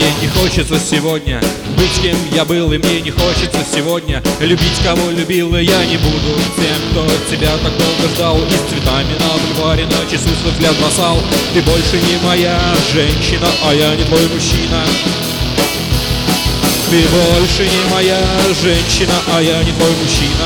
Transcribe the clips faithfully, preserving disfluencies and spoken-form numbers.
Мне не хочется сегодня быть кем я был, и мне не хочется сегодня любить, кого любил, и я не буду тем, кто тебя так долго ждал и с цветами на бульваре на часу свой взгляд бросал. Ты больше не моя женщина, а я не твой мужчина. Ты больше не моя женщина, а я не твой мужчина.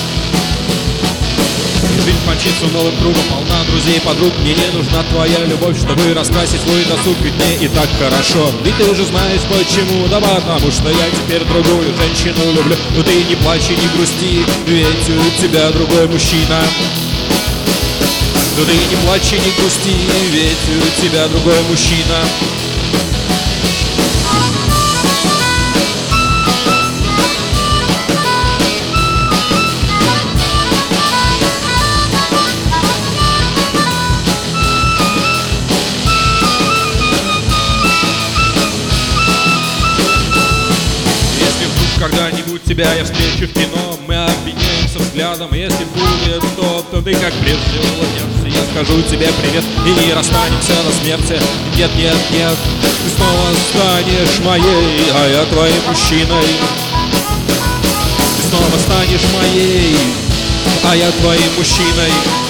Жизнь мчится новым кругом, полна друзей, подруг. Мне не нужна твоя любовь, чтобы раскрасить свой досуг, ведь мне и так хорошо. И ты уже знаешь почему, да потому что я теперь другую женщину люблю. Но ты не плачь и не грусти, ведь у тебя другой мужчина. Но ты не плачь и не грусти, ведь у тебя другой мужчина. Когда-нибудь тебя я встречу в кино, мы обменяемся взглядом. Если будет то, то ты как прежде улыбнешься. Я скажу тебе привет и не расстанемся до смерти. Нет, нет, нет, ты снова станешь моей, а я твоим мужчиной. Ты снова станешь моей, а я твоим мужчиной.